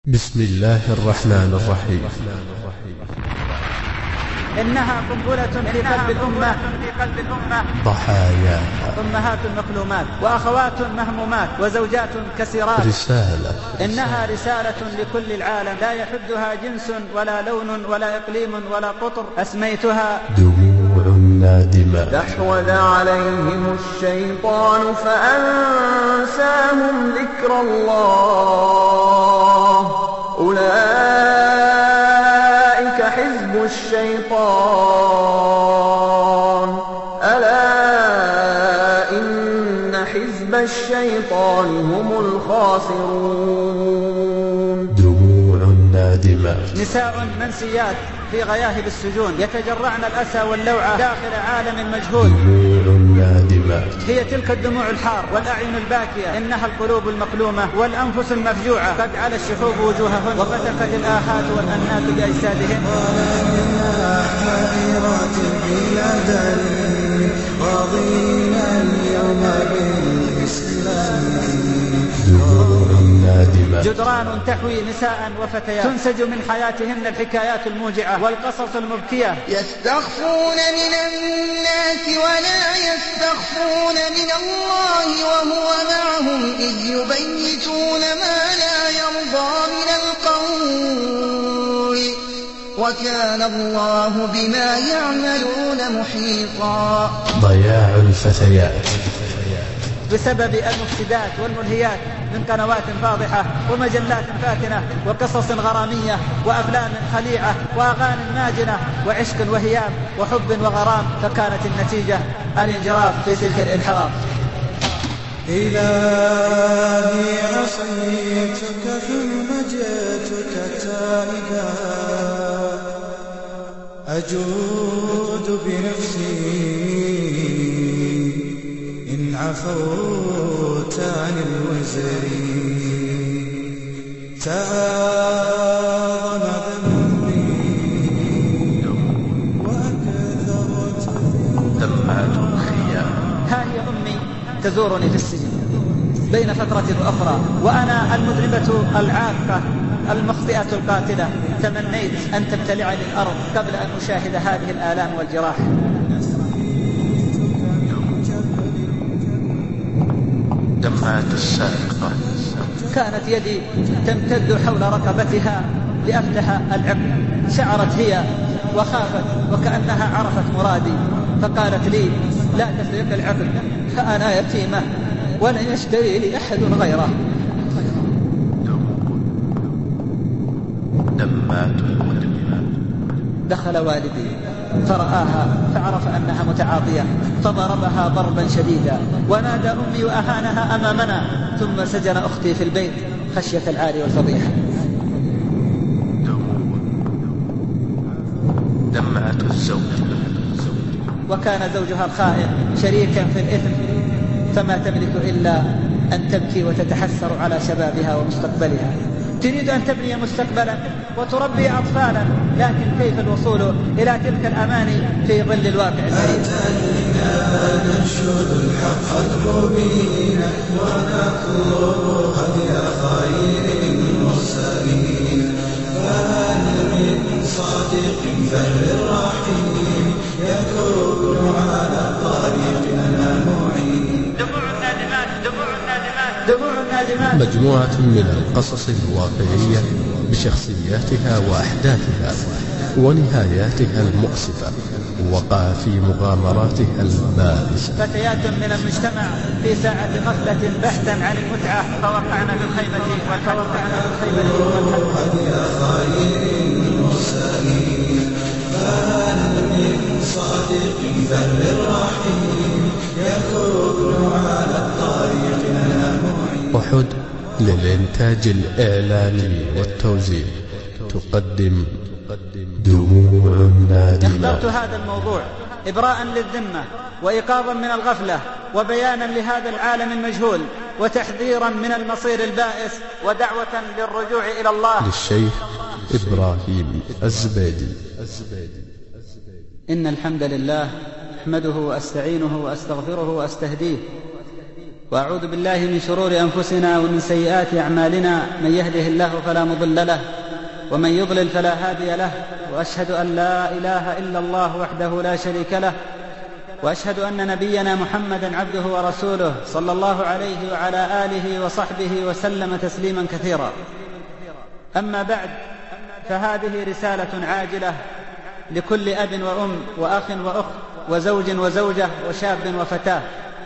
بسم الله الرحمن الرحيم. إنها قنبلة في قلب الأمة ضحاياها أمهات مكلومات وأخوات مهمومات وزوجات كسرات. رسالة إنها رسالة لكل العالم لا يحدها جنس ولا لون ولا إقليم ولا قطر. أسميتها دموع نادمة. استحوذ عليهم الشيطان فأنساهم ذكر الله أولئك حزب الشيطان ألا إن حزب الشيطان هم الخاسرون. دموع نادمة. نساء منسيات في غياهب السجون يتجرعن الأسى واللوعة داخل عالم مجهول. دموع نادمة. هي تلك الدموع الحار والأعين الباكية، إنها القلوب المكلومة والأنفس المفجوعة. قد على الشحوب وجوههن وفتكت الآهات والأنات بأجسادهن. حائرات بلا دليل راضين اليوم بالإسلام. دموع نادمة. جدران تحوي نساء وفتيات تنسج من حياتهن الحكايات الموجعة والقصص المبكية. يستخفون من الناس ولا يستخفون من الله وهو معهم إذ يبيتون ما لا يرضى من القول وكان الله بما يعملون محيطا. ضياع الفتيات بسبب المفسدات والملهيات من قنوات فاضحة ومجلات فاتنة وقصص غرامية وأفلام خليعة وأغاني ماجنة وعشق وهيام وحب وغرام، فكانت النتيجة الانجراف في تلك الانحراف. إلهي عصيتك ثم جئتك تائبا أجود بنفسي إن عفوت عن الوزر تعاظم ذنبي وأكثرت دمعة الخيام. ها هي أمي تزورني في السجن بين فترة وأخرى وأنا المذنبة العاقة المخطئة القاتلة. تمنيت أن تبتلعني الأرض قبل أن أشاهد هذه الآلام والجراح. دمعة السارقة. كانت يدي تمتد حول رقبتها لأفتح العقد. شعرت هي وخافت وكأنها عرفت مرادي فقالت لي لا تسرق العقد فأنا يتيمة ولن يشتري لي أحد غيره. دمعة المدمنة. دخل والدي فرآها فعرف أنها متعاطية فضربها ضربا شديدا ونادى أمي وأهانها أمامنا، ثم سجن أختي في البيت خشية العار والفضيحة. دمعة الزوج. وكان زوجها الخائن شريكا في الإثم فما تملك إلا أن تبكي وتتحسر على شبابها ومستقبلها. تريد أن تبني مستقبلا وتربي أطفالا، لكن كيف الوصول إلى تلك الأماني في ظل الواقع المريض؟ ننشد الحق المبين ونطلب هدي خير المرسلين فهل من صادق بر رحيم يكون على طريقنا معين. دموع النادمات دموع النادمات دموع النادمات. مجموعة من القصص الواقعية بشخصياتها وأحداثها ونهاياتها المؤسفة وقع في مغامراتها البائسة. فتيات من المجتمع في ساعة غفلة بحثا عن المتعة فوقعنا في الخيمة هدي خير المرسلين فهل من صادق بر رحيم يكون على الطريق معين. أحد للإنتاج الإعلاني والتوزيع تقدم دموع نادمة. اخترت هذا الموضوع إبراء للذمة وإيقاظا من الغفلة وبيانا لهذا العالم المجهول وتحذيرا من المصير البائس ودعوة للرجوع إلى الله. للشيخ إبراهيم الزبيدي. إن الحمد لله أحمده وأستعينه وأستغفره وأستهديه وأعوذ بالله من شرور أنفسنا ومن سيئات أعمالنا، من يهده الله فلا مضل له ومن يضلل فلا هادي له، وأشهد أن لا إله إلا الله وحده لا شريك له، وأشهد أن نبينا محمدا عبده ورسوله صلى الله عليه وعلى آله وصحبه وسلم تسليما كثيرا. أما بعد، فهذه رسالة عاجلة لكل أب وأم وأخ وأخت وزوج وزوجة وشاب وفتاة،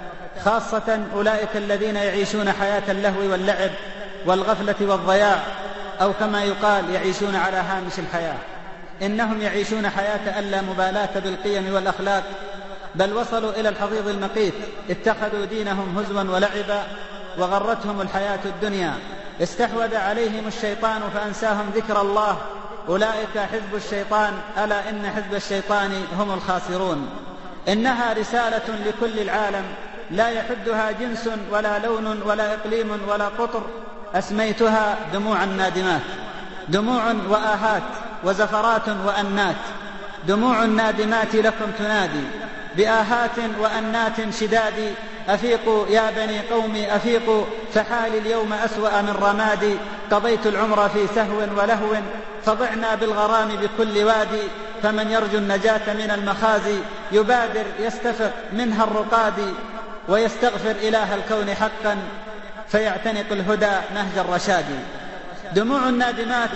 خاصة أولئك الذين يعيشون حياة اللهو واللعب والغفلة والضياع، أو كما يقال يعيشون على هامش الحياة. إنهم يعيشون حياة ألا مبالاة بالقيم والأخلاق، بل وصلوا إلى الحضيض المقيت، اتخذوا دينهم هزوا ولعبا وغرتهم الحياة الدنيا، استحوذ عليهم الشيطان فأنساهم ذكر الله. أولئك حزب الشيطان، ألا إن حزب الشيطان هم الخاسرون. إنها رسالة لكل العالم لا يحدها جنس ولا لون ولا إقليم ولا قطر، أسميتها دموع النادمات، دموع وآهات وزفرات وأنات. دموع النادمات لكم تنادي بآهات وأنات شداد، أفيقوا يا بني قومي أفيقوا، فحالي اليوم أسوأ من رمادي. قضيت العمر في سهو ولهو، فضعنا بالغرام بكل وادي. فمن يرجو النجاة من المخازي، يبادر يستفق منها الرقاد، ويستغفر إله الكون حقا، فيعتنق الهدى نهج الرشاد. دموع النادمات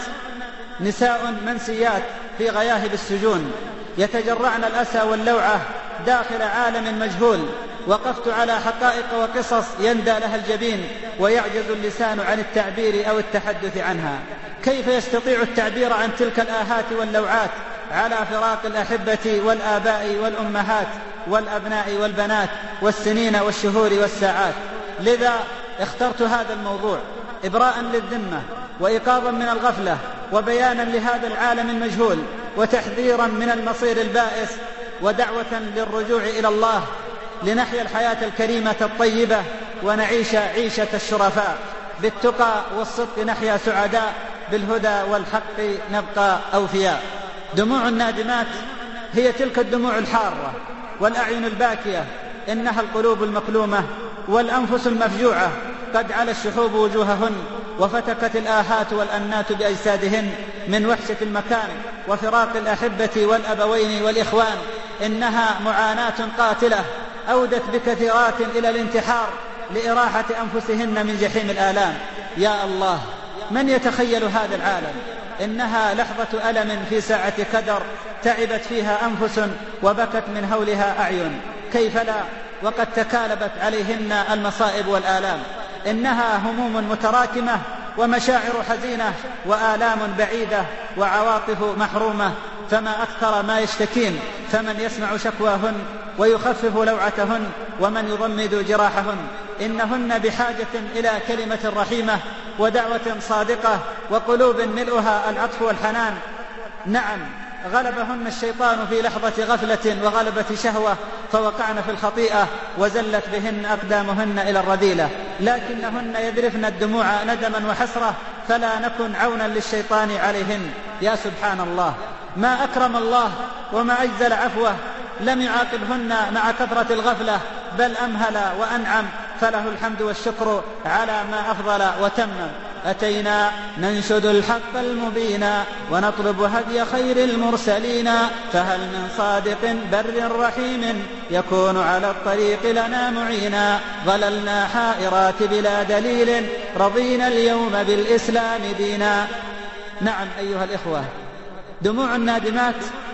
نساء منسيات في غياهب السجون، يتجرعن الأسى واللوعة داخل عالم مجهول. وقفت على حقائق وقصص يندى لها الجبين، ويعجز اللسان عن التعبير أو التحدث عنها. كيف يستطيع التعبير عن تلك الآهات واللوعات على فراق الأحبة والآباء والأمهات والأبناء والبنات والسنين والشهور والساعات؟ لذا اخترت هذا الموضوع إبراء للذمة وإيقاظا من الغفلة وبيانا لهذا العالم المجهول وتحذيرا من المصير البائس ودعوة للرجوع إلى الله لنحيا الحياة الكريمة الطيبة ونعيش عيشة الشرفاء. بالتقى والصدق نحيا سعداء، بالهدى والحق نبقى أوفياء. دموع النادمات هي تلك الدموع الحارة والأعين الباكية، إنها القلوب المكلومة والأنفس المفجوعة، قد على الشحوب وجوههن وفتكت الآهات والأنات بأجسادهن من وحشة المكان وفراق الأحبة والأبوين والإخوان. إنها معاناة قاتلة أودت بكثيرات إلى الانتحار لإراحة أنفسهن من جحيم الآلام. يا الله، من يتخيل هذا العالم؟ إنها لحظة ألم في ساعة كدر تعبت فيها أنفس وبكت من هولها أعين. كيف لا وقد تكالبت عليهن المصائب والآلام. إنها هموم متراكمة ومشاعر حزينة وآلام بعيدة وعواطف محرومة، فما أكثر ما يشتكين. فمن يسمع شكواهن ويخفف لوعتهن ومن يضمد جراحهن. إنهن بحاجة إلى كلمة رحيمة ودعوة صادقة وقلوب ملؤها العطف والحنان. نعم، غلبهن الشيطان في لحظة غفلة وغلبة شهوة، فوقعن في الخطيئة وزلت بهن أقدامهن إلى الرذيلة، لكنهن يذرفن الدموع ندما وحسرة، فلا نكن عونا للشيطان عليهن. يا سبحان الله، ما أكرم الله وما أجزل عفوه، لم يعاقبهن مع كثرة الغفلة، بل أمهل وأنعم، فله الحمد والشكر على ما أفضل وتمم. أتينا ننشد الحق المبين ونطلب هدي خير المرسلين، فهل من صادق بر رحيم يكون على الطريق لنا معينا؟ ظللنا حائرات بلا دليل، رضينا اليوم بالإسلام دينا. نعم أيها الإخوة، دموع النادمات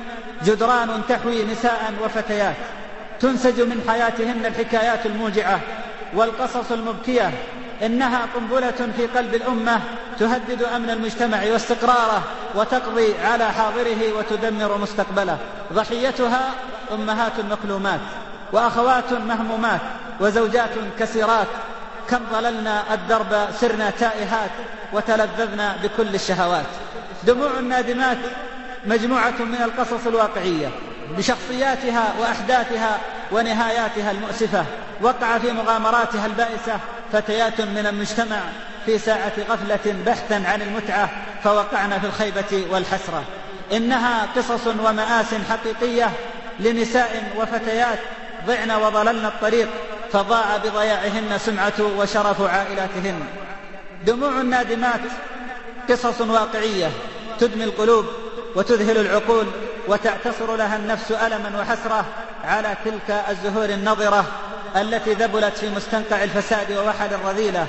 جدران تحوي نساء وفتيات، تنسج من حياتهن الحكايات الموجعة والقصص المبكية. إنها قنبلة في قلب الأمة تهدد أمن المجتمع واستقراره، وتقضي على حاضره وتدمر مستقبله. ضحيتها أمهات مكلومات وأخوات مهمومات وزوجات كسرات. كم ضللنا الدرب سرنا تائهات وتلذذنا بكل الشهوات. دموع النادمات مجموعة من القصص الواقعية بشخصياتها وأحداثها ونهاياتها المؤسفة. وقع في مغامراتها البائسة فتيات من المجتمع في ساعة غفلة بحثا عن المتعة، فوقعنا في الخيبة والحسرة. إنها قصص ومآس حقيقية لنساء وفتيات ضعن وضللن الطريق فضاع بضياعهن سمعة وشرف عائلاتهن. دموع النادمات قصص واقعية تدمي القلوب وتذهل العقول، وتعتصر لها النفس ألما وحسرة على تلك الزهور النضرة التي ذبلت في مستنقع الفساد ووحل الرذيلة.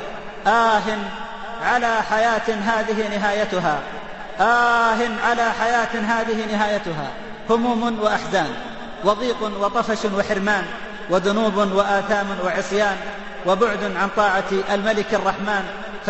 على حياة هذه نهايتها، على حياة هذه نهايتها، هموم وأحزان، وضيق وطفش وحرمان، وذنوب وآثام وعصيان، وبعد عن طاعة الملك الرحمن،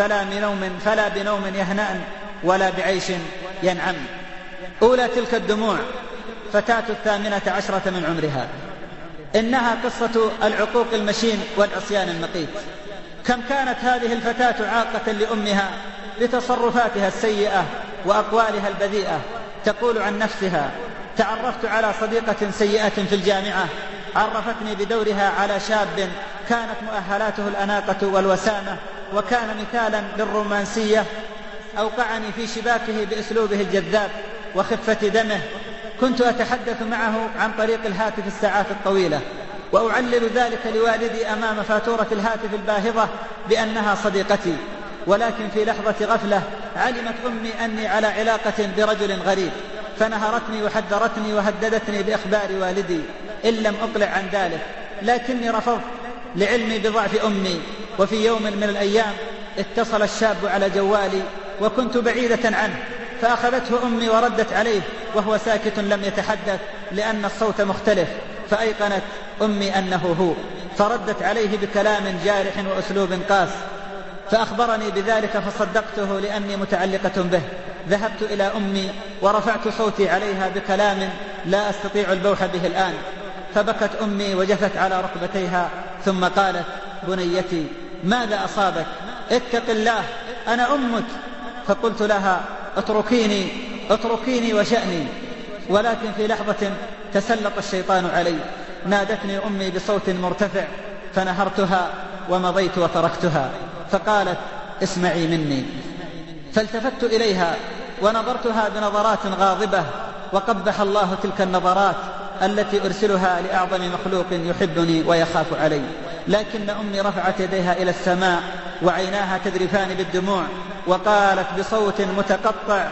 فلا بنوم يهنأ ولا بعيش ينعم. أولى تلك الدموع فتاة 18 من عمرها، إنها قصة العقوق المشين والعصيان المقيت. كم كانت هذه الفتاة عاقة لأمها بتصرفاتها السيئة وأقوالها البذيئة. تقول عن نفسها: تعرفت على صديقة سيئة في الجامعة عرفتني بدورها على شاب كانت مؤهلاته الأناقة والوسامة، وكان مثالا للرومانسية. أوقعني في شباكه بأسلوبه الجذاب وخفة دمه. كنت أتحدث معه عن طريق الهاتف الساعات الطويلة، وأعلل ذلك لوالدي أمام فاتورة الهاتف الباهظة بأنها صديقتي. ولكن في لحظة غفلة علمت أمي أني على علاقة برجل غريب، فنهرتني وحذرتني وهددتني بإخبار والدي إن لم أقلع عن ذلك، لكني رفضت لعلمي بضعف أمي. وفي يوم من الأيام اتصل الشاب على جوالي وكنت بعيدة عنه، فأخذته أمي وردت عليه وهو ساكت لم يتحدث لأن الصوت مختلف، فأيقنت أمي أنه هو، فردت عليه بكلام جارح وأسلوب قاس، فأخبرني بذلك فصدقته لأني متعلقة به. ذهبت إلى أمي ورفعت صوتي عليها بكلام لا أستطيع البوح به الآن، فبكت أمي وجثت على ركبتيها ثم قالت: بنيتي ماذا أصابك؟ اتق الله، أنا أمك. فقلت لها: اتركيني وشأني. ولكن في لحظة تسلط الشيطان علي، نادتني أمي بصوت مرتفع فنهرتها ومضيت وتركتها، فقالت: اسمعي مني. فالتفت إليها ونظرتها بنظرات غاضبة، وقبح الله تلك النظرات التي أرسلها لأعظم مخلوق يحبني ويخاف علي. لكن أمي رفعت يديها إلى السماء وعيناها تذرفان بالدموع، وقالت بصوت متقطع: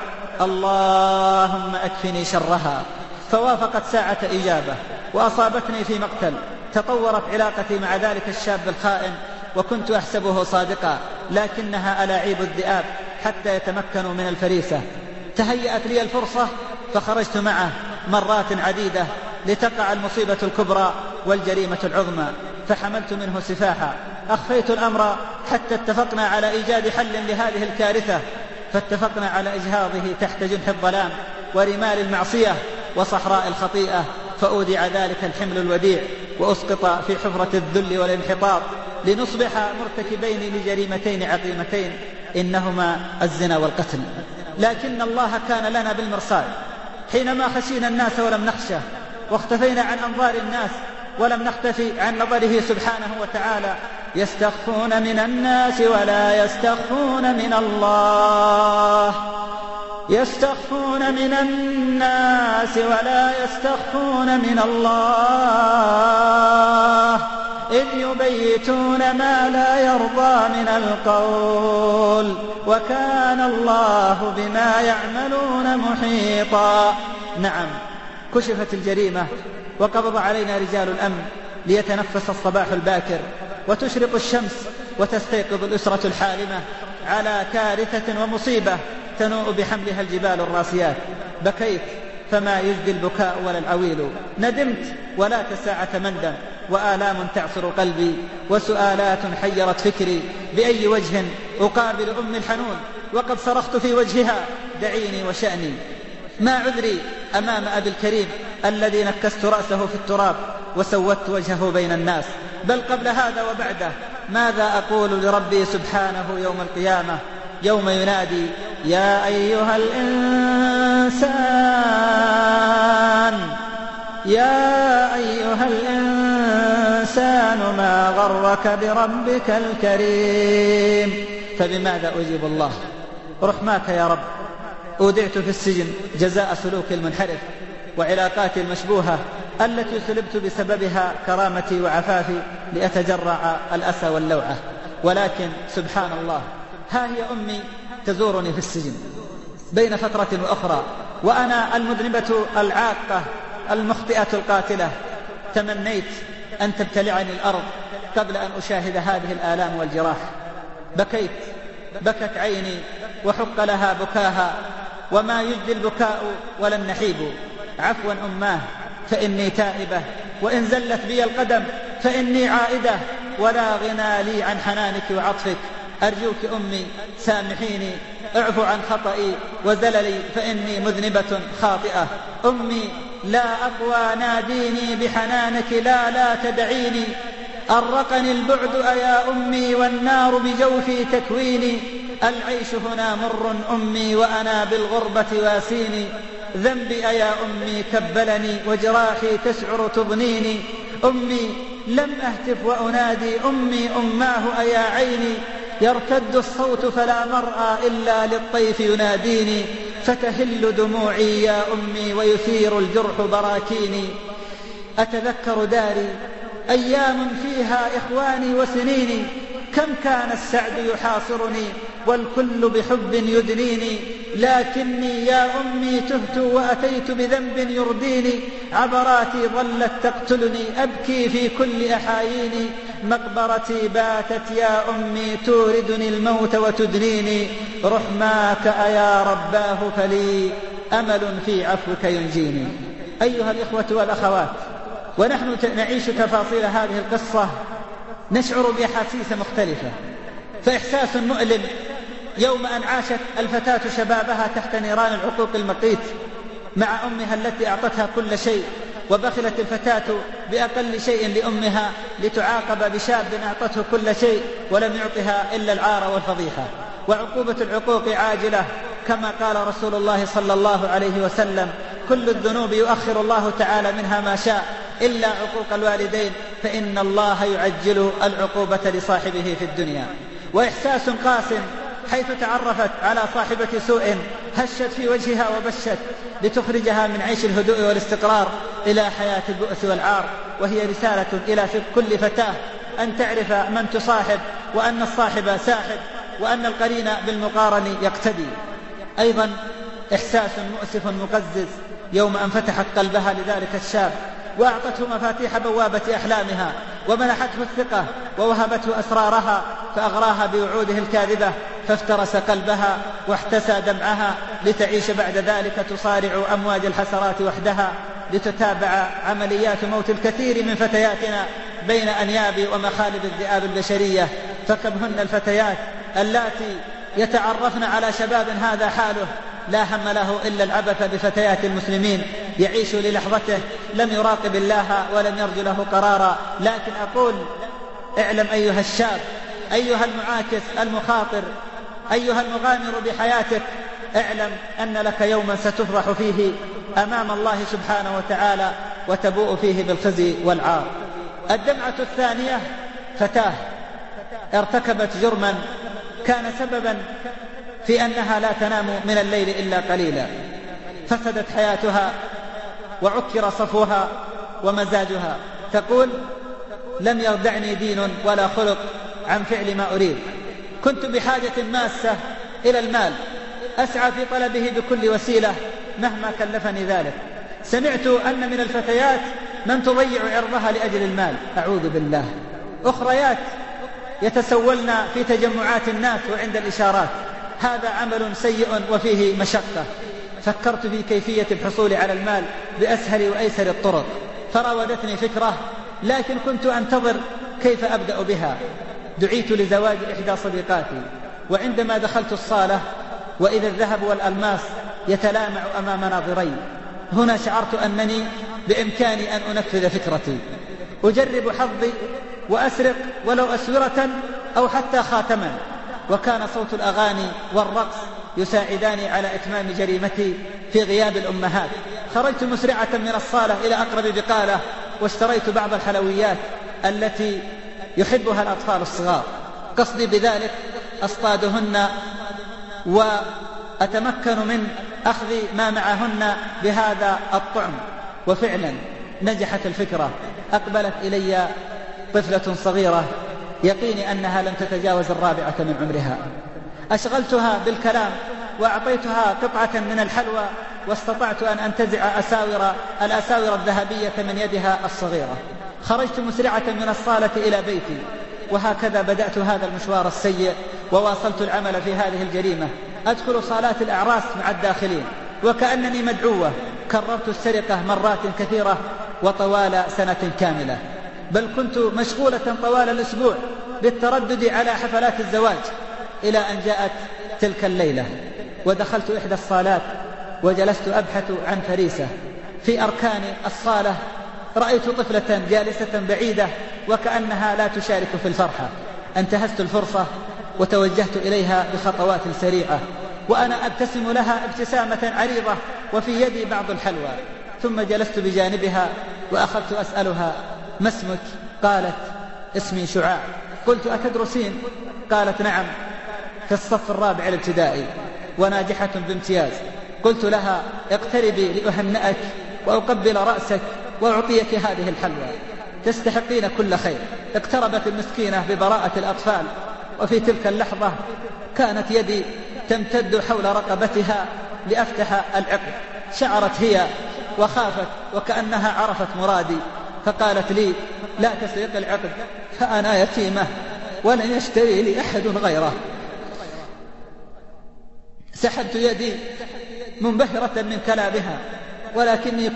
اللهم أكفني شرها. فوافقت ساعة إجابة وأصابتني في مقتل. تطورت علاقتي مع ذلك الشاب الخائن، وكنت أحسبه صادقا، لكنها ألاعيب الذئاب حتى يتمكنوا من الفريسة. تهيأت لي الفرصة فخرجت معه مرات عديدة لتقع المصيبة الكبرى والجريمة العظمى، فحملت منه سفاحا. أخفيت الأمر حتى اتفقنا على إيجاد حل لهذه الكارثة، فاتفقنا على إجهاضه تحت جنح الظلام ورمال المعصية وصحراء الخطيئة، فأودع ذلك الحمل الوديع وأسقط في حفرة الذل والانحطاط، لنصبح مرتكبين لجريمتين عظيمتين إنهما الزنا والقتل. لكن الله كان لنا بالمرصاد حينما خشينا الناس ولم نخشه، واختفينا عن أنظار الناس ولم نختفي عن نظره سبحانه وتعالى. يستخفون من الناس ولا يستخفون من الله، يستخفون من الناس ولا يستخفون من الله، إذ يبيتون ما لا يرضى من القول، وكان الله بما يعملون محيطا. نعم، كشفت الجريمة وقبض علينا رجال الأمن ليتنفس الصباح الباكر وتشرق الشمس وتستيقظ الأسرة الحالمة على كارثة ومصيبة تنوء بحملها الجبال الراسيات. بكيت فما يجدي البكاء ولا العويل، ندمت ولا تساعة مندم، وآلام تعصر قلبي وسؤالات حيرت فكري. بأي وجه أقابل أم الحنون وقد صرخت في وجهها: دعيني وشأني. ما عذري أمام أبي الكريم الذي نكست رأسه في التراب وسودت وجهه بين الناس؟ بل قبل هذا وبعده ماذا أقول لربي سبحانه يوم القيامة، يوم ينادي: يا أيها الإنسان ما غرك بربك الكريم. فبماذا أجيب الله؟ رحماك يا رب. أودعت في السجن جزاء سلوك المنحرف وعلاقاتي المشبوهة التي سلبت بسببها كرامتي وعفافي لأتجرع الأسى واللوعة. ولكن سبحان الله، ها هي أمي تزورني في السجن بين فترة وأخرى، وأنا المذنبة العاقة المخطئة القاتلة. تمنيت أن تبتلعني الأرض قبل أن أشاهد هذه الآلام والجراح. بكيت، بكت عيني وحق لها بكاها، وما يجدي البكاء ولا النحيب. عفوا أماه فإني تائبة، وإن زلت بي القدم فإني عائدة، ولا غنى لي عن حنانك وعطفك. أرجوك أمي سامحيني، اعفو عن خطئي وزللي، فإني مذنبة خاطئة. أمي لا أقوى، ناديني بحنانك، لا تدعيني. أرقني البعد أيا أمي، والنار بجوفي تكويني. العيش هنا مر أمي، وأنا بالغربة واسيني. ذنبي أيا أمي كبلني، وجراحي تسعر تضنيني. أمي لم أهتف وأنادي، أمي أماه أيا عيني. يرتد الصوت فلا مرأى إلا للطيف يناديني. فتهل دموعي يا أمي، ويثير الجرح براكيني. أتذكر داري أيام فيها إخواني وسنيني، كم كان السعد يحاصرني، والكل بحب يدنيني. لكني يا أمي تهت وأتيت بذنب يرديني. عبراتي ظلت تقتلني، أبكي في كل أحاييني. مقبرتي باتت يا أمي، توردني الموت وتدنيني. رحماك أيا رباه، فلي أمل في عفوك ينجيني. أيها الإخوة والأخوات، ونحن نعيش تفاصيل هذه القصة نشعر بأحاسيس مختلفة. فإحساس مؤلم يوم أن عاشت الفتاة شبابها تحت نيران العقوق المقيت مع أمها التي أعطتها كل شيء، وبخلت الفتاة بأقل شيء لأمها لتعاقب بشاب أعطته كل شيء ولم يعطها إلا العار والفضيحة. وعقوبة العقوق عاجلة، كما قال رسول الله صلى الله عليه وسلم: كل الذنوب يؤخر الله تعالى منها ما شاء إلا عقوق الوالدين، فإن الله يعجل العقوبة لصاحبه في الدنيا. وإحساس قاس حيث تعرفت على صاحبة سوء هشت في وجهها وبشت لتخرجها من عيش الهدوء والاستقرار إلى حياة البؤس والعار. وهي رسالة إلى كل فتاة أن تعرف من تصاحب، وأن الصاحب ساحب، وأن القرين بالمقارن يقتدي. أيضا إحساس مؤسف مقزز يوم أن فتحت قلبها لذلك الشاب وأعطته مفاتيح بوابة أحلامها، ومنحته الثقة ووهبته أسرارها، فأغراها بوعوده الكاذبة، فافترس قلبها واحتسى دمعها، لتعيش بعد ذلك تصارع أمواج الحسرات وحدها، لتتابع عمليات موت الكثير من فتياتنا بين أنياب ومخالب الذئاب البشرية. فكم هن الفتيات اللاتي يتعرفن على شباب هذا حاله لا هم له إلا العبث بفتيات المسلمين، يعيش للحظته، لم يراقب الله ولم يرجو له قرارا. لكن أقول: اعلم أيها الشاب، أيها المعاكس المخاطر، أيها المغامر بحياتك، اعلم أن لك يوما ستفضح فيه أمام الله سبحانه وتعالى، وتبوء فيه بالخزي والعار. الدمعة الثانية فتاة ارتكبت جرما كان سببا في أنها لا تنام من الليل إلا قليلا، فسدت حياتها وعكر صفوها ومزاجها. تقول: لم يردعني دين ولا خلق عن فعل ما أريد، كنت بحاجة ماسة إلى المال، أسعى في طلبه بكل وسيلة مهما كلفني ذلك. سمعت أن من الفتيات من تضيع عرضها لأجل المال، أعوذ بالله. أخريات يتسولن في تجمعات الناس وعند الإشارات، هذا عمل سيء وفيه مشقة. فكرت في كيفية الحصول على المال بأسهل وأيسر الطرق، فراودتني فكرة، لكن كنت أنتظر كيف أبدأ بها. دعيت لزواج إحدى صديقاتي، وعندما دخلت الصالة وإذا الذهب والألماس يتلامع أمام ناظري، هنا شعرت أنني بإمكاني أن أنفذ فكرتي، أجرب حظي وأسرق ولو أسورة أو حتى خاتما. وكان صوت الأغاني والرقص يساعداني على إتمام جريمتي في غياب الأمهات. خرجت مسرعة من الصالة إلى أقرب بقالة، واشتريت بعض الحلويات التي يحبها الأطفال الصغار، قصدي بذلك أصطادهن وأتمكن من أخذ ما معهن بهذا الطعم. وفعلا نجحت الفكرة. أقبلت إلي طفلة صغيرة يقيني أنها لم تتجاوز 4 من عمرها. أشغلتها بالكلام وأعطيتها قطعة من الحلوى، واستطعت أن أنتزع الأساور الذهبية من يدها الصغيرة. خرجت مسرعة من الصالة إلى بيتي، وهكذا بدأت هذا المشوار السيء وواصلت العمل في هذه الجريمة. أدخل صالات الأعراس مع الداخلين وكأنني مدعوة. كررت السرقة مرات كثيرة وطوال سنة كاملة، بل كنت مشغولة طوال الأسبوع بالتردد على حفلات الزواج، إلى أن جاءت تلك الليلة ودخلت إحدى الصالات وجلست أبحث عن فريسة. في أركان الصالة رأيت طفلة جالسة بعيدة وكأنها لا تشارك في الفرحة. انتهزت الفرصة وتوجهت إليها بخطوات سريعة وأنا أبتسم لها ابتسامة عريضة وفي يدي بعض الحلوى. ثم جلست بجانبها وأخذت أسألها: ما اسمك؟ قالت: اسمي شعاع. قلت: أتدرسين؟ قالت: نعم، في الصف الرابع الابتدائي وناجحة بامتياز. قلت لها: اقتربي لأهنئك وأقبل رأسك وأعطيك هذه الحلوى، تستحقين كل خير. اقتربت المسكينة ببراءة الأطفال، وفي تلك اللحظة كانت يدي تمتد حول رقبتها لأفتح العقد. شعرت هي وخافت وكأنها عرفت مرادي، فقالت لي: لا تسرق العقد، فأنا يتيمة ولن يشتري لي أحد غيره. سحبت يدي منبهرة من كلامها، ولكني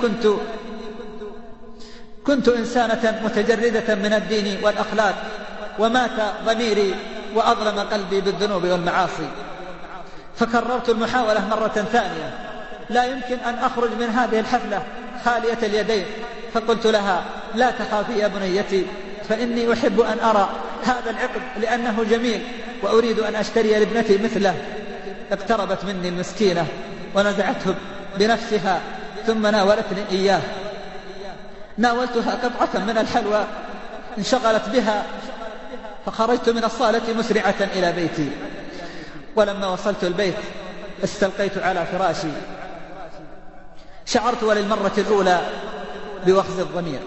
كنت إنسانة متجردة من الدين والأخلاق، ومات ضميري وأظلم قلبي بالذنوب والمعاصي. فكررت المحاولة مرة ثانية. لا يمكن أن أخرج من هذه الحفلة خالية اليدين. فقلت لها: لا تخافي يا بنيتي، فإني أحب أن أرى هذا العقد لأنه جميل وأريد أن أشتري لابنتي مثله. اقتربت مني المسكينة ونزعته بنفسها ثم ناولتني إياه. ناولتها قطعة من الحلوى انشغلت بها، فخرجت من الصالة مسرعة إلى بيتي. ولما وصلت البيت استلقيت على فراشي. شعرت وللمرة الأولى بوخز الضمير،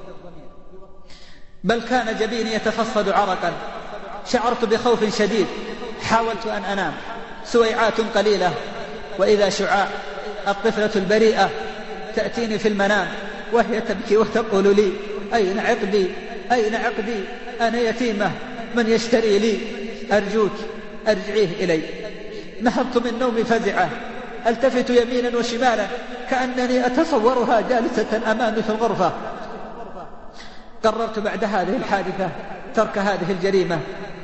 بل كان جبيني يتفصد عرقا. شعرت بخوف شديد. حاولت أن أنام سويعات قليلة، وإذا شعاع الطفلة البريئة تأتيني في المنام وهي تبكي وتقول لي: أين عقدي؟ أين عقدي؟ أنا يتيمة، من يشتري لي؟ أرجوك أرجعيه إلي. نهضت من نومي فزعة، التفت يمينا وشمالا كأنني أتصورها جالسة أمامي في الغرفة. قررت بعد هذه الحادثة ترك هذه الجريمة.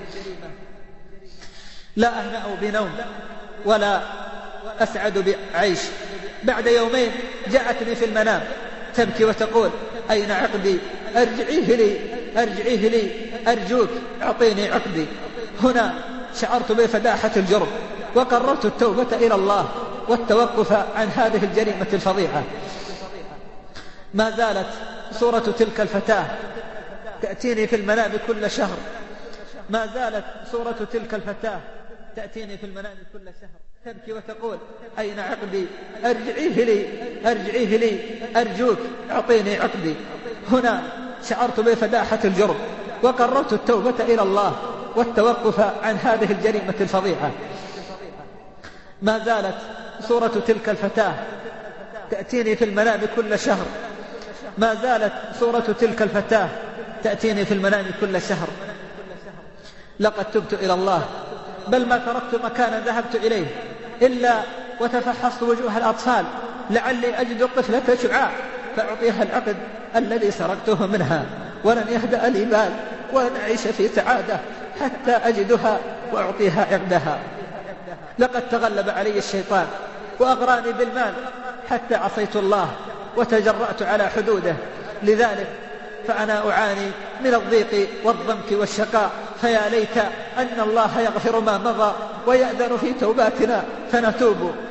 لا أهنأ بنوم ولا أسعد بعيش. بعد يومين جاءتني في المنام تبكي وتقول: أين عقدي؟ أرجعيه لي، أرجعيه لي، أرجوك أعطيني عقدي. هنا شعرت بفداحة الجرم، وقررت التوبة إلى الله والتوقف عن هذه الجريمة الفظيعة. ما زالت صورة تلك الفتاة تأتيني في المنام كل شهر. ما زالت صورة تلك الفتاة تأتيني في المنام كل شهر تبكي وتقول: أين عقدي؟ أرجعيه لي، أرجعيه لي، أرجوك أعطيني عقدي. هنا شعرت بفداحة الجرم، وقررت التوبة إلى الله والتوقف عن هذه الجريمة الفظيعة. ما زالت صورة تلك الفتاة تأتيني في المنام كل شهر. ما زالت صورة تلك الفتاة تأتيني في المنام كل شهر. لقد تبت إلى الله، بل ما تركت مكانا ذهبت إليه إلا وتفحصت وجوه الأطفال لعلي أجد الطفلة شعاع فأعطيها العقد الذي سرقته منها. ولن يهدأ لي بال ولن أعيش في سعادة حتى أجدها وأعطيها عقدها. لقد تغلب علي الشيطان وأغراني بالمال حتى عصيت الله وتجرأت على حدوده. لذلك فأنا أعاني من الضيق والضنك والشقاء. فيا ليت أن الله يغفر ما مضى ويأذن في توباتنا فنتوب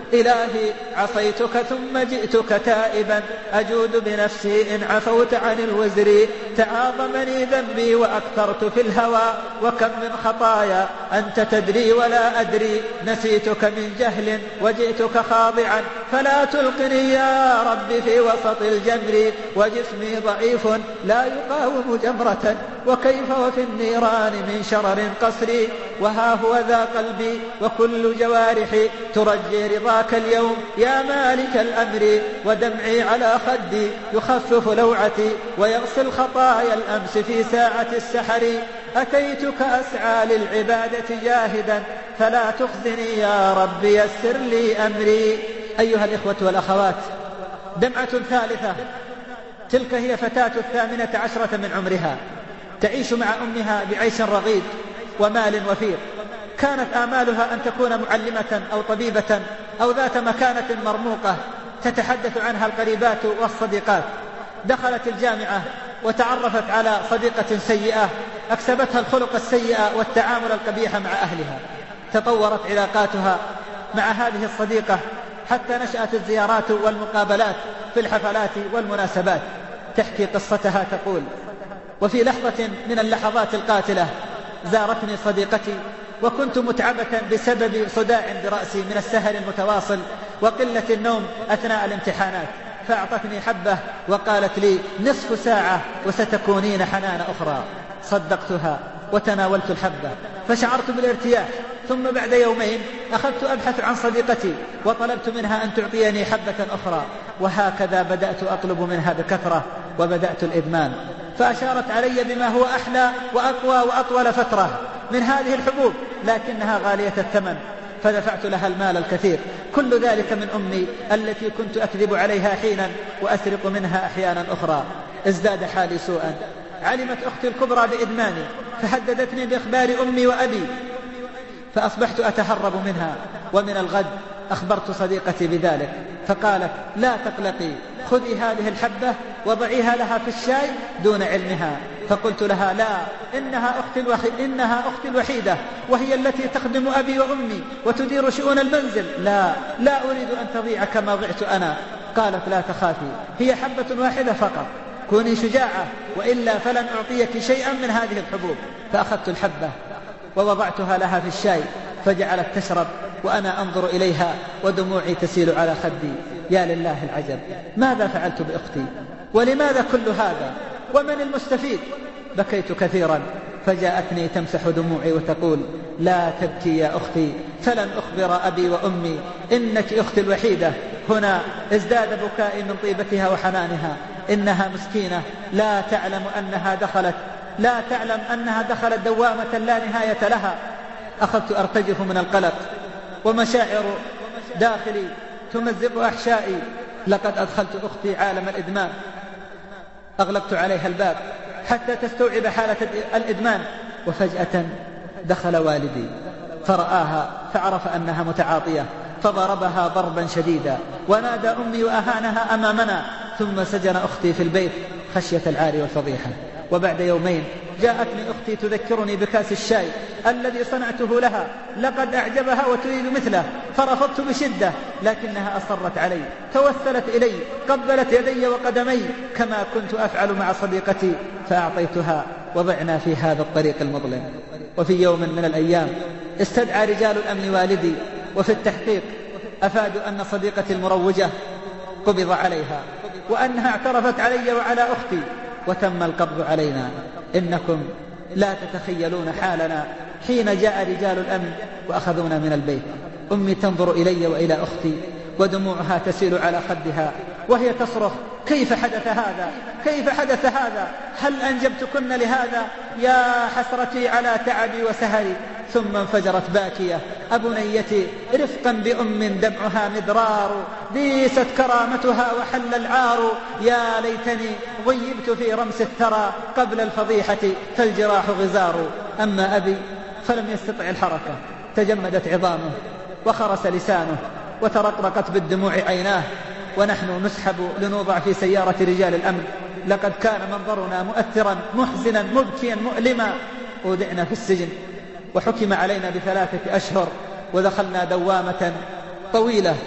إلهي عصيتك ثم جئتك تائبا أجود بنفسي إن عفوت عن الوزر تعاظمني ذنبي وأكثرت في الهوى وكم من خطايا أنت تدري ولا أدري نسيتك من جهل وجئتك خاضعا فلا تلقني يا رب في وسط الجمر وجسمي ضعيف لا يقاوم جمرة وكيف وفي النيران من شرر قصري وها هو ذا قلبي وكل جوارحي ترجي رضاك اليوم يا مالك الأمر ودمعي على خدي يخفف لوعتي ويغسل خطايا الأمس في ساعة السحر أتيتك أسعى للعبادة جاهدا فلا تخزني يا رب يسر لي أمري. أيها الإخوة والأخوات، دمعة ثالثة، تلك هي فتاة 18 من عمرها تعيش مع أمها بعيش رغيد ومال وفير. كانت آمالها أن تكون معلمة أو طبيبة أو ذات مكانة مرموقة تتحدث عنها القريبات والصديقات. دخلت الجامعة وتعرفت على صديقة سيئة أكسبتها الخلق السيء والتعامل القبيح مع أهلها. تطورت علاقاتها مع هذه الصديقة حتى نشأت الزيارات والمقابلات في الحفلات والمناسبات. تحكي قصتها تقول: وفي لحظة من اللحظات القاتلة زارتني صديقتي وكنت متعبة بسبب صداع برأسي من السهر المتواصل وقلة النوم أثناء الامتحانات، فأعطتني حبة وقالت لي: نصف ساعة وستكونين حنان أخرى. صدقتها وتناولت الحبة فشعرت بالارتياح. ثم بعد يومين أخذت أبحث عن صديقتي وطلبت منها أن تعطيني حبة أخرى، وهكذا بدأت أطلب منها بكثرة وبدأت الإدمان. فأشارت علي بما هو أحلى وأقوى وأطول فترة من هذه الحبوب لكنها غالية الثمن، فدفعت لها المال الكثير. كل ذلك من أمي التي كنت أكذب عليها حينا وأسرق منها أحيانا أخرى. ازداد حالي سوءا. علمت أختي الكبرى بإدماني فهددتني بإخبار أمي وأبي، فأصبحت أتهرب منها. ومن الغد أخبرت صديقتي بذلك فقالت: لا تقلقي، خذي هذه الحبة وضعيها لها في الشاي دون علمها. فقلت لها: لا، إنها أختي الوحيدة وهي التي تخدم أبي وأمي وتدير شؤون المنزل. لا أريد أن تضيع كما ضعت أنا. قالت: لا تخافي، هي حبة واحدة فقط، كوني شجاعة وإلا فلن أعطيك شيئا من هذه الحبوب. فأخذت الحبة ووضعتها لها في الشاي فجعلت تشرب وأنا أنظر إليها ودموعي تسيل على خدي. يا لله العجب، ماذا فعلت بأختي؟ ولماذا كل هذا؟ ومن المستفيد؟ بكيت كثيرا فجاءتني تمسح دموعي وتقول: لا تبكي يا أختي، فلن أخبر أبي وأمي، إنك أختي الوحيدة. هنا ازداد بكائي من طيبتها وحنانها. إنها مسكينة لا تعلم أنها دخلت دوامة لا نهاية لها. أخذت أرتجف من القلق ومشاعر داخلي تمزق أحشائي. لقد أدخلت أختي عالم الإدمان. أغلقت عليها الباب حتى تستوعب حالة الإدمان. وفجأة دخل والدي فرآها فعرف أنها متعاطية فضربها ضربا شديدا ونادى أمي وأهانها أمامنا، ثم سجن أختي في البيت خشية العار والفضيحة. وبعد يومين جاءتني أختي تذكرني بكاس الشاي الذي صنعته لها، لقد أعجبها وتريد مثله، فرفضت بشدة لكنها أصرت علي، توسلت إلي، قبلت يدي وقدمي كما كنت أفعل مع صديقتي فأعطيتها، وضعنا في هذا الطريق المظلم. وفي يوم من الأيام استدعى رجال الأمن والدي، وفي التحقيق أفادوا أن صديقتي المروجة قبض عليها وأنها اعترفت علي وعلى أختي وتم القبض علينا. إنكم لا تتخيلون حالنا حين جاء رجال الأمن وأخذونا من البيت. أمي تنظر إلي وإلى أختي ودموعها تسيل على خدها وهي تصرخ: كيف حدث هذا؟ كيف حدث هذا؟ هل أنجبتكن لهذا؟ يا حسرتي على تعبي وسهري. ثم انفجرت باكية: أبنيتي رفقا بأم دمعها مدرار، ديست كرامتها وحل العار، يا ليتني غيبت في رمس الثرى قبل الفضيحة فالجراح غزار. أما أبي فلم يستطع الحركة، تجمدت عظامه وخرس لسانه وترقرقت بالدموع عيناه، ونحن نسحب لنوضع في سيارة رجال الأمن. لقد كان منظرنا مؤثرا محزنا مبكيا مؤلما. أودعنا في السجن وحكم علينا ب3 أشهر، ودخلنا دوامة طويلة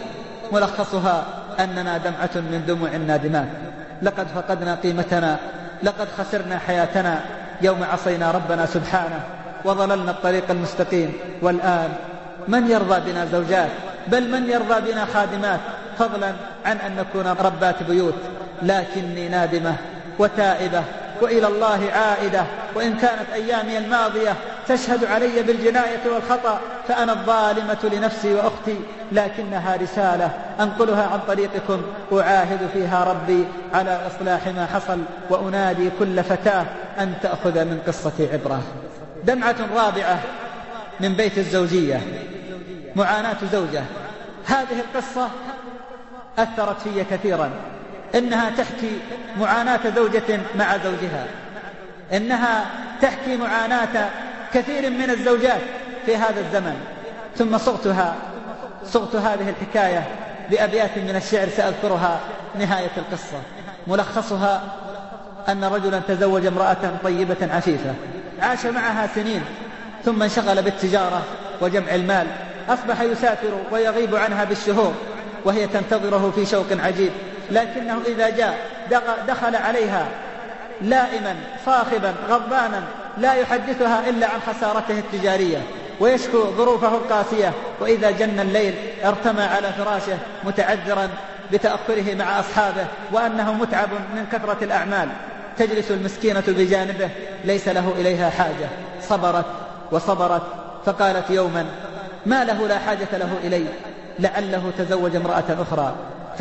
ملخصها أننا دمعة من دموع النادمات. لقد فقدنا قيمتنا، لقد خسرنا حياتنا يوم عصينا ربنا سبحانه وضللنا الطريق المستقيم. والآن من يرضى بنا زوجات، بل من يرضى بنا خادمات، فضلا عن أن نكون ربات بيوت. لكني نادمة وتائبة وإلى الله عائدة، وإن كانت أيامي الماضية تشهد علي بالجناية والخطأ فأنا الظالمة لنفسي وأختي، لكنها رسالة أنقلها عن طريقكم أعاهد فيها ربي على إصلاح ما حصل، وأنادي كل فتاة أن تأخذ من قصتي عبرة. دمعة رابعة من بيت الزوجية، معاناة زوجة. هذه القصة أثرت في كثيرا، إنها تحكي معاناة زوجة مع زوجها، إنها تحكي معاناة كثير من الزوجات في هذا الزمن. ثم صغت هذه الحكاية بأبيات من الشعر سأذكرها نهاية القصة. ملخصها أن رجلا تزوج امرأة طيبة عفيفة، عاش معها سنين، ثم انشغل بالتجارة وجمع المال، أصبح يسافر ويغيب عنها بالشهور وهي تنتظره في شوق عجيب، لكنه إذا جاء دخل عليها لائما صاخبا غضبانا لا يحدثها إلا عن خسارته التجارية ويشكو ظروفه القاسية، وإذا جن الليل ارتمى على فراشه متعذرا بتأخره مع أصحابه وأنه متعب من كثرة الأعمال. تجلس المسكينة بجانبه ليس له إليها حاجة. صبرت وصبرت، فقالت يوما ما له لا حاجة له إلي، لعله تزوج امرأة أخرى.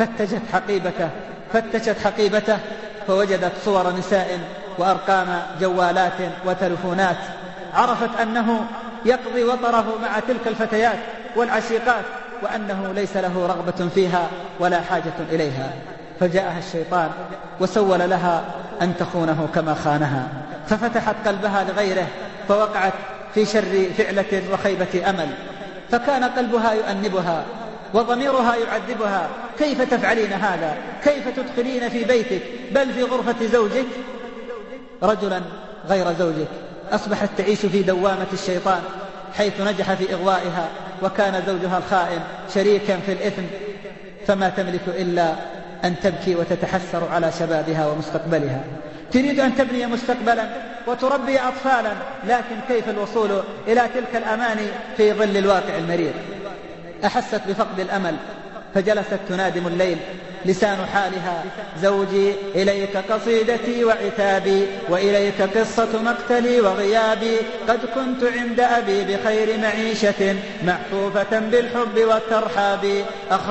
فتشت حقيبته فوجدت صور نساء وأرقام جوالات وتلفونات. عرفت أنه يقضي وطره مع تلك الفتيات والعشيقات، وأنه ليس له رغبة فيها ولا حاجة إليها. فجاءها الشيطان وسول لها أن تخونه كما خانها، ففتحت قلبها لغيره فوقعت في شر فعلة وخيبة أمل، فكان قلبها يؤنبها وضميرها يعذبها. كيف تفعلين هذا؟ كيف تدخلين في بيتك بل في غرفة زوجك رجلا غير زوجك؟ أصبحت تعيش في دوامة الشيطان حيث نجح في إغوائها، وكان زوجها الخائن شريكا في الإثم، فما تملك إلا أن تبكي وتتحسر على شبابها ومستقبلها. تريد أن تبني مستقبلا وتربي أطفالا، لكن كيف الوصول إلى تلك الأماني في ظل الواقع المرير؟ أحست بفقد الأمل فجلست تنادم الليل، لسان حالها زوجي إليك قصيدتي وعتابي، وإليك قصة مقتلي وغيابي، قد كنت عند أبي بخير معيشة محفوفة بالحب والترحاب،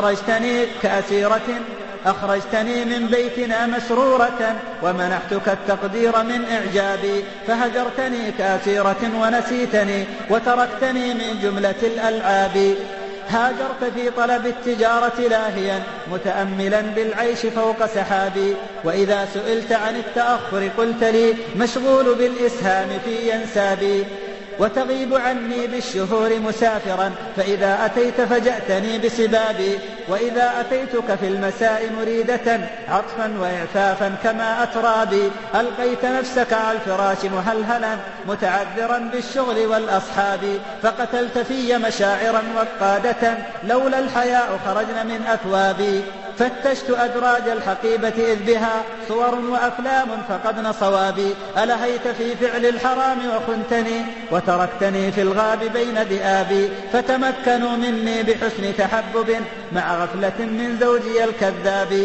أخرجتني من بيتنا مسرورة، ومنحتك التقدير من إعجابي، فهجرتني كأسيرة ونسيتني، وتركتني من جملة الألعاب. هاجرت في طلب التجارة لاهيا متأملا بالعيش فوق سحابي، وإذا سئلت عن التأخر قلت لي مشغول بالإسهام في ينسابي، وتغيب عني بالشهور مسافرا، فإذا أتيت فجأتني بسبابي، وإذا أتيتك في المساء مريدة عطفا وإعفافا كما أترابي، ألقيت نفسك على الفراش مهلهلا متعذرا بالشغل والأصحاب، فقتلت في مشاعرا وقادة لولا الحياء خرجن من أثوابي، فتشت أدراج الحقيبة إذ بها صور وأفلام فقدن صوابي، ألهيت في فعل الحرام وخنتني وتركتني في الغاب بين ذئابي، فتمكنوا مني بحسن تحبب مع غفلة من زوجي الكذاب،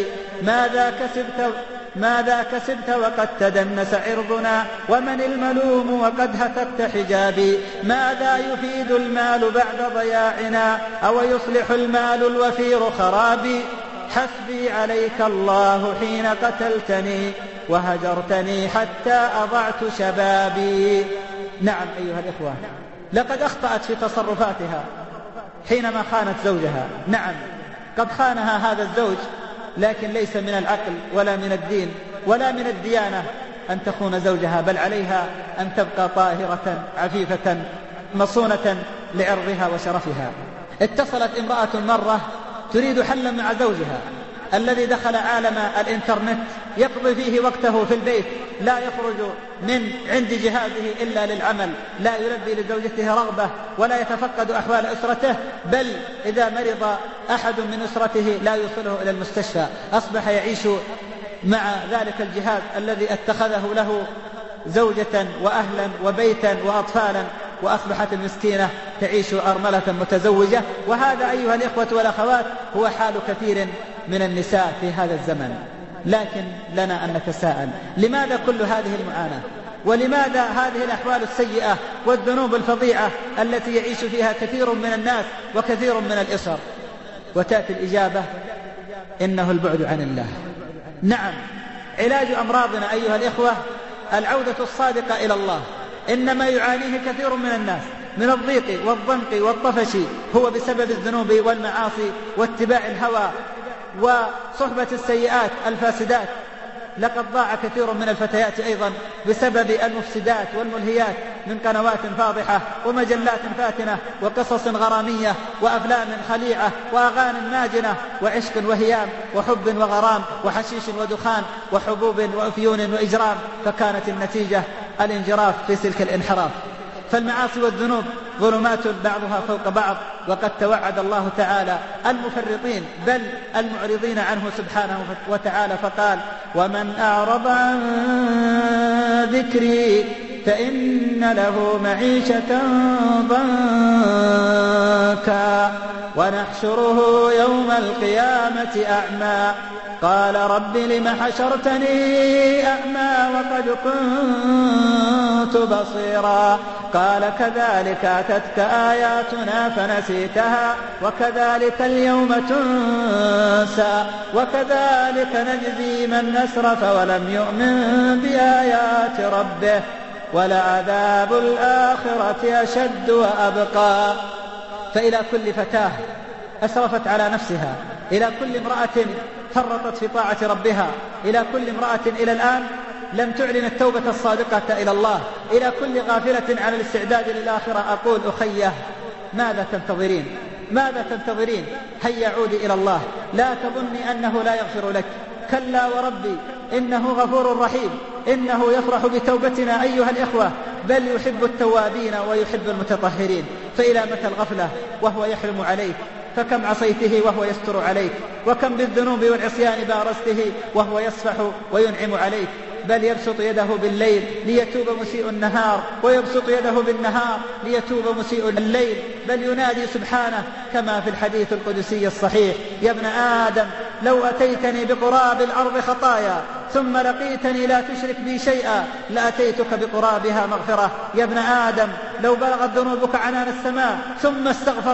ماذا كسبت وقد تدنس عرضنا، ومن الملوم وقد هتكت حجابي، ماذا يفيد المال بعد ضياعنا، أو يصلح المال الوفير خرابي، حسبي عليك الله حين قتلتني وهجرتني حتى أضعت شبابي. نعم أيها الإخوة، لقد أخطأت في تصرفاتها حينما خانت زوجها. نعم قد خانها هذا الزوج، لكن ليس من العقل ولا من الدين ولا من الديانة أن تخون زوجها، بل عليها أن تبقى طاهرة عفيفة مصونة لعرضها وشرفها. اتصلت امرأة مرة تريد حلا مع زوجها. الذي دخل عالم الإنترنت يقضي فيه وقته في البيت، لا يخرج من عند جهازه إلا للعمل، لا يلبي لزوجته رغبة ولا يتفقد أحوال أسرته، بل إذا مرض أحد من أسرته لا يوصله إلى المستشفى، أصبح يعيش مع ذلك الجهاز الذي اتخذه له زوجة وأهلا وبيتا وأطفالا، وأصبحت المسكينة تعيش أرملة متزوجة. وهذا أيها الإخوة والأخوات هو حال كثير من النساء في هذا الزمن. لكن لنا أن نتساءل، لماذا كل هذه المعاناة؟ ولماذا هذه الأحوال السيئة والذنوب الفظيعة التي يعيش فيها كثير من الناس وكثير من الأسر؟ وتأتي الإجابة: إنه البعد عن الله. نعم، علاج أمراضنا أيها الإخوة العودة الصادقة إلى الله. إنما يعانيه كثير من الناس من الضيق والضنك والطفش هو بسبب الذنوب والمعاصي واتباع الهوى وصحبة السيئات الفاسدات. لقد ضاع كثير من الفتيات أيضا بسبب المفسدات والملهيات من قنوات فاضحة ومجلات فاتنة وقصص غرامية وأفلام خليعة وأغاني ماجنة وعشق وهيام وحب وغرام وحشيش ودخان وحبوب وأفيون وإجرام، فكانت النتيجة الانجراف في سلك الانحراف. فالمعاصي والذنوب ظلمات بعضها فوق بعض، وقد توعد الله تعالى المفرطين بل المعرضين عنه سبحانه وتعالى فقال: ومن أعرض عن ذكري فإن له معيشة ضنكا ونحشره يوم القيامة أعمى قال رب لم حشرتني أعمى وقد كنت بصيرا قال كذلك أتتك آياتنا فنسيتها وكذلك اليوم تنسى وكذلك نجزي من أسرف ولم يؤمن بآيات ربه ولعذاب الآخرة أشد وأبقى. فإلى كل فتاة أسرفت على نفسها، إلى كل امرأة فرطت في طاعة ربها، إلى كل امرأة إلى الآن لم تعلن التوبة الصادقة إلى الله، إلى كل غافلة عن الاستعداد للآخرة أقول: أخيه ماذا تنتظرين؟ ماذا تنتظرين؟ هيا عودي إلى الله، لا تظني أنه لا يغفر لك، كلا وربي إنه غفور رحيم، إنه يفرح بتوبتنا أيها الإخوة، بل يحب التوابين ويحب المتطهرين. فإلى متى الغفلة وهو يحرم عليك؟ فكم عصيته وهو يستر عليك، وكم بالذنوب والعصيان بارزته وهو يصفح وينعم عليك. بل يبسط يده بالليل ليتوب مسيء النهار، ويبسط يده بالنهار ليتوب مسيء الليل. بل ينادي سبحانه كما في الحديث القدسي الصحيح: يا ابن آدم لو أتيتني بقراب الأرض خطايا ثم لقيتني لا تشرك بي شيئا لأتيتك بقرابها مغفرة. يا ابن آدم لو بلغت ذنوبك عنان السماء ثم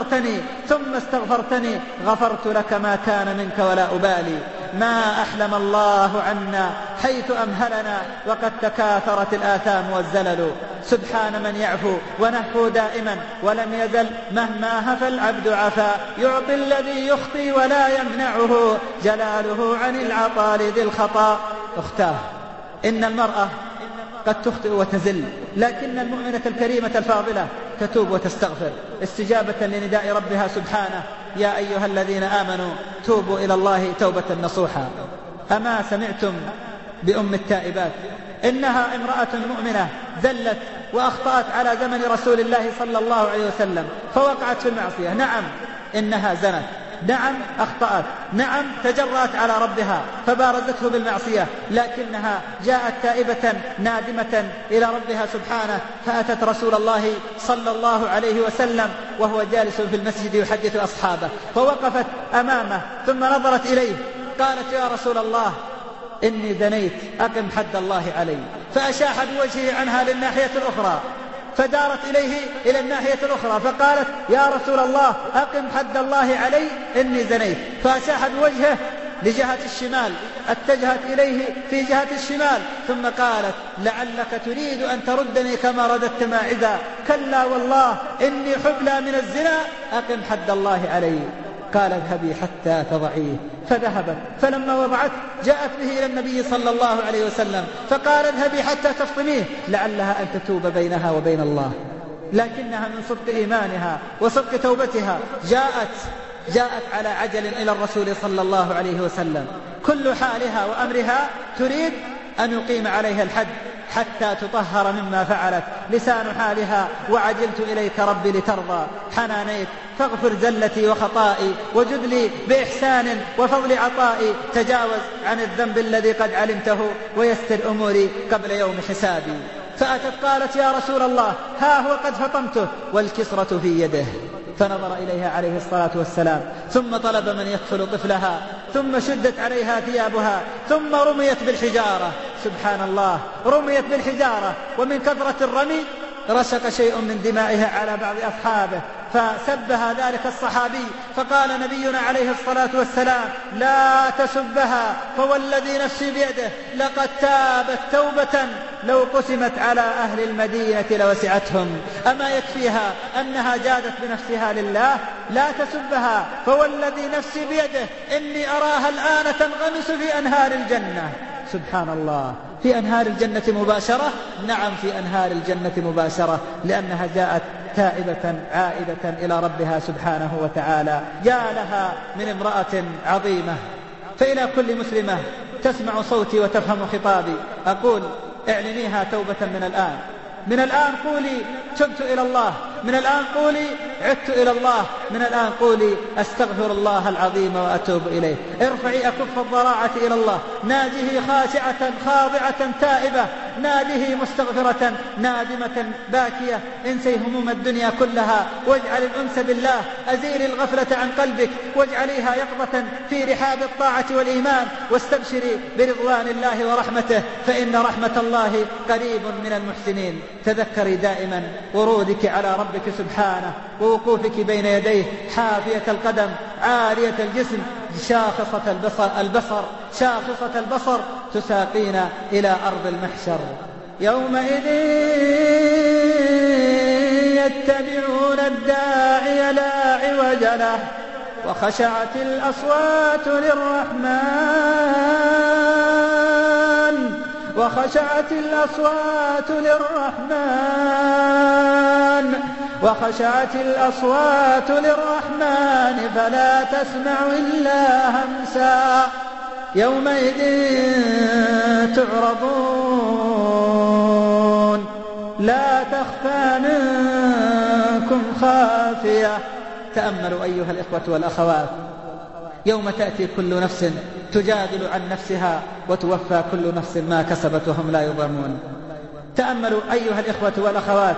استغفرتني غفرت لك ما كان منك ولا أبالي. ما أحلم الله عنا حيث أمهلنا وقد تكاثرت الآثام والزلل. سبحان من يعفو ونهفو دائما ولم يزل مهما هفى العبد عفا يعطي الذي يخطي ولا يمنعه جلاله عن العطاء لذي الخطا. أختاه، إن المرأة قد تخطئ وتزل، لكن المؤمنة الكريمة الفاضلة تتوب وتستغفر استجابة لنداء ربها سبحانه: يا أيها الذين آمنوا توبوا إلى الله توبة نصوحا. أما سمعتم بأم التائبات؟ إنها امرأة مؤمنة زلت وأخطأت على زمن رسول الله صلى الله عليه وسلم فوقعت في المعصية. نعم إنها زنت، نعم أخطأت، نعم تجرأت على ربها فبارزته بالمعصية، لكنها جاءت تائبة نادمة إلى ربها سبحانه فأتت رسول الله صلى الله عليه وسلم وهو جالس في المسجد يحدث أصحابه، فوقفت أمامه ثم نظرت إليه قالت: يا رسول الله إني زنيت أقم حد الله علي. فأشاح بوجهه عنها للناحية الأخرى، فدارت إليه إلى الناحية الأخرى فقالت: يا رسول الله أقم حد الله علي إني زنيت. فأشاح بوجهه لجهة الشمال، اتجهت إليه في جهة الشمال ثم قالت: لعلك تريد أن تردني كما رددت ماعزا. كلا والله إني حبلى من الزنا أقم حد الله علي. قال: اذهبي حتى تضعيه. فذهبت، فلما وضعت جاءت به إلى النبي صلى الله عليه وسلم فقال: اذهبي حتى تفطميه لعلها أن تتوب بينها وبين الله. لكنها من صدق إيمانها وصدق توبتها جاءت على عجل إلى الرسول صلى الله عليه وسلم، كل حالها وأمرها تريد أن يقيم عليها الحد حتى تطهر مما فعلت. لسان حالها: وعجلت إليك ربي لترضى، حنانيك فاغفر زلتي وخطائي وجد لي بإحسان وفضل عطائي، تجاوز عن الذنب الذي قد علمته ويسر أموري قبل يوم حسابي. فأتت قالت: يا رسول الله، ها هو قد فطمته والكسرة في يده. فنظر إليها عليه الصلاة والسلام، ثم طلب من يكفل طفلها، ثم شدت عليها ثيابها، ثم رميت بالحجارة. سبحان الله، رميت بالحجارة، ومن كثرة الرمي رشق شيء من دمائها على بعض أصحابه، فسبها ذلك الصحابي، فقال نبينا عليه الصلاة والسلام: لا تسبها، فوالذي نفسي بيده لقد تابت توبة لو قسمت على أهل المدينة لوسعتهم. أما يكفيها أنها جادت بنفسها لله؟ لا تسبها، فوالذي نفسي بيده إني أراها الآن تنغمس في أنهار الجنة. سبحان الله، في أنهار الجنة مباشرة. نعم، في أنهار الجنة مباشرة، لأنها جاءت تائبة عائدة إلى ربها سبحانه وتعالى. يا لها من امرأة عظيمة. فإلى كل مسلمة تسمع صوتي وتفهم خطابي أقول: اعلنيها توبة من الآن. من الآن قولي: تبت إلى الله. من الآن قولي: عدت إلى الله. من الآن قولي: أستغفر الله العظيم وأتوب إليه. ارفعي أكف الضراعة إلى الله، ناجه خاشعة خاضعة تائبة، ناجه مستغفرة نادمة باكية. انسي هموم الدنيا كلها واجعل الأنس بالله، أزيل الغفلة عن قلبك واجعليها يقظة في رحاب الطاعة والإيمان، واستبشري برضوان الله ورحمته، فإن رحمة الله قريب من المحسنين. تذكري دائما ورودك على ربك سبحانه، ووقوفك بين يديه حافية القدم عالية الجسم شاخصة البصر شاخصة البصر، تساقين إلى أرض المحشر. يومئذ يتبعون الداعي لا عوج له، وخشعت الأصوات للرحمن وخشعت الأصوات للرحمن فلا تسمع إلا همسا. يومئذ تعرضون لا تخفى منكم خافية. تأملوا أيها الإخوة والأخوات، يوم تأتي كل نفس تجادل عن نفسها وتوفى كل نفس ما كسبت وهم لا يظلمون. تأملوا أيها الإخوة والأخوات،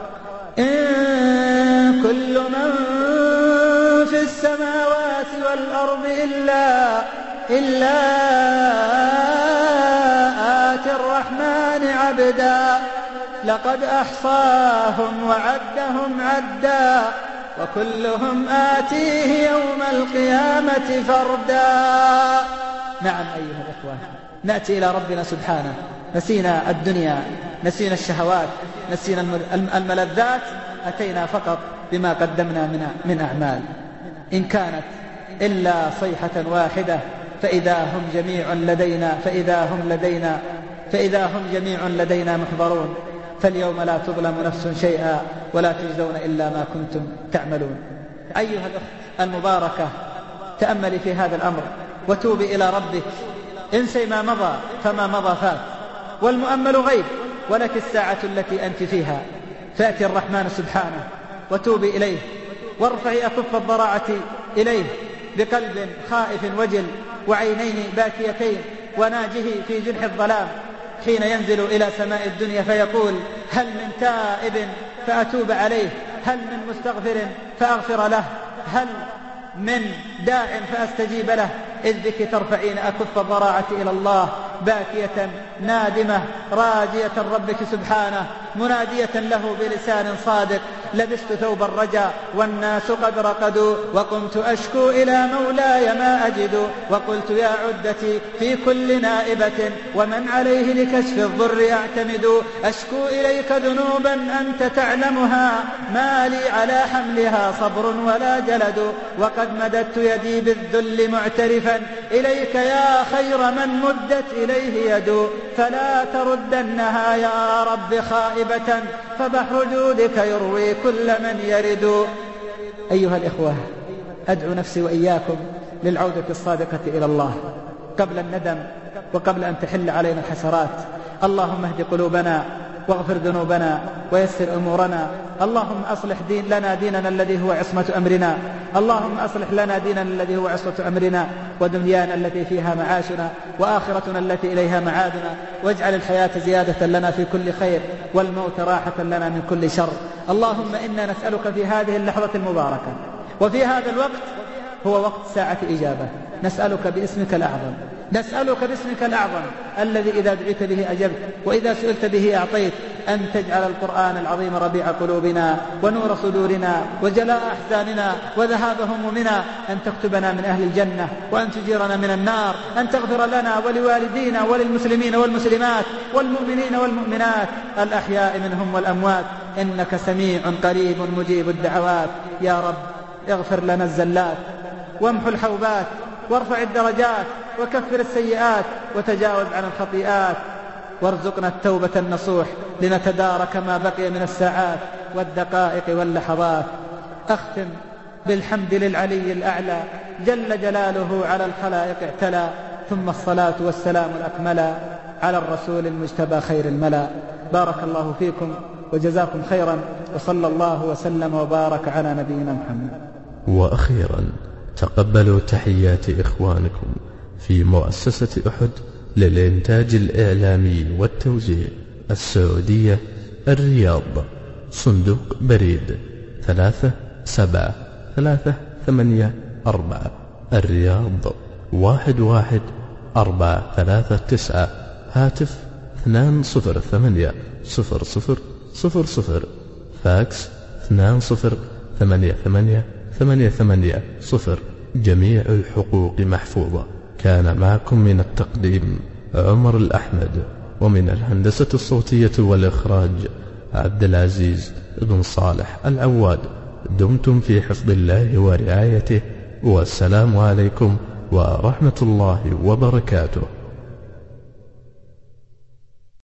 إن كل من في السماوات والأرض إلا آتي الرحمن عبدا، لقد أحصاهم وعدهم عدا، وكلهم آتيه يوم القيامة فردا. نعم أيها الإخوة، نأتي إلى ربنا سبحانه، نسينا الدنيا، نسينا الشهوات، نسينا الملذات، أتينا فقط بما قدمنا من أعمال. إن كانت إلا صيحة واحدة فإذا هم جميع لدينا محضرون. فاليوم لا تظلم نفس شيئا ولا تجزون إلا ما كنتم تعملون. أيها الأخت المباركة، تأملي في هذا الأمر وتوبي إلى ربك. انسي ما مضى فما مضى فات، والمؤمل غيب، ولك الساعة التي أنت فيها. فأتي الرحمن سبحانه وتوبي إليه، وارفعي أكف الضراعة إليه بقلب خائف وجل وعينين باكيتين، وناجه في جنح الظلام حين ينزل إلى سماء الدنيا فيقول: هل من تائب فأتوب عليه؟ هل من مستغفر فأغفر له؟ هل من داع فأستجيب له؟ إذ بك ترفعين أكف الضراعة إلى الله باكية نادمة راجية ربك سبحانه، منادية له بلسان صادق: لبست ثوب الرجاء والناس قد رقدوا، وقمت أشكو إلى مولاي ما أجد، وقلت يا عدتي في كل نائبة ومن عليه لكشف الضر أعتمد، أشكو إليك ذنوبا أنت تعلمها، ما لي على حملها صبر ولا جلد، وقد مددت يدي بالذل معترفا إليك يا خير من مدت إليه يد، فلا تردنها يا رب خائبة، فبحر جودك يروي كل من يرد. أيها الإخوة، أدعو نفسي وإياكم للعودة الصادقة إلى الله قبل الندم وقبل أن تحل علينا الحسرات. اللهم اهد قلوبنا واغفر ذنوبنا ويسر أمورنا. اللهم أصلح لنا ديننا الذي هو عصمة أمرنا. اللهم أصلح لنا ديننا الذي هو عصمة أمرنا، ودنيانا التي فيها معاشنا، وآخرتنا التي إليها معادنا. واجعل الحياة زيادة لنا في كل خير، والموت راحة لنا من كل شر. اللهم إنا نسألك في هذه اللحظة المباركة وفي هذا الوقت، هو وقت ساعة إجابة، نسألك باسمك الأعظم، نسألك باسمك الأعظم الذي إذا دعيت به أجبت وإذا سئلت به أعطيت، أن تجعل القرآن العظيم ربيع قلوبنا ونور صدورنا وجلاء أحزاننا وذهاب همومنا، أن تكتبنا من أهل الجنة وأن تجيرنا من النار، أن تغفر لنا ولوالدينا وللمسلمين والمسلمات والمؤمنين والمؤمنات الأحياء منهم والأموات، إنك سميع قريب مجيب الدعوات. يا رب اغفر لنا الزلات وامحو الحوبات وارفع الدرجات وكفر السيئات وتجاوز عن الخطيئات، وارزقنا التوبة النصوح لنتدارك ما بقي من الساعات والدقائق واللحظات. أختم بالحمد للعلي الأعلى جل جلاله على الخلائق اعتلى، ثم الصلاة والسلام الأكملا على الرسول المجتبى خير الملا. بارك الله فيكم وجزاكم خيرا، وصلى الله وسلم وبارك على نبينا محمد. وأخيرا تقبلوا تحيات إخوانكم في مؤسسة أحد للإنتاج الإعلامي والتوزيع، السعودية، الرياض، صندوق بريد 37384، الرياض 11439، هاتف 208000000، فاكس 20888880. جميع الحقوق محفوظة. كان معكم من التقديم عمر الأحمد، ومن الهندسة الصوتية والإخراج عبد العزيز بن صالح العواد. دمتم في حفظ الله ورعايته، والسلام عليكم ورحمة الله وبركاته.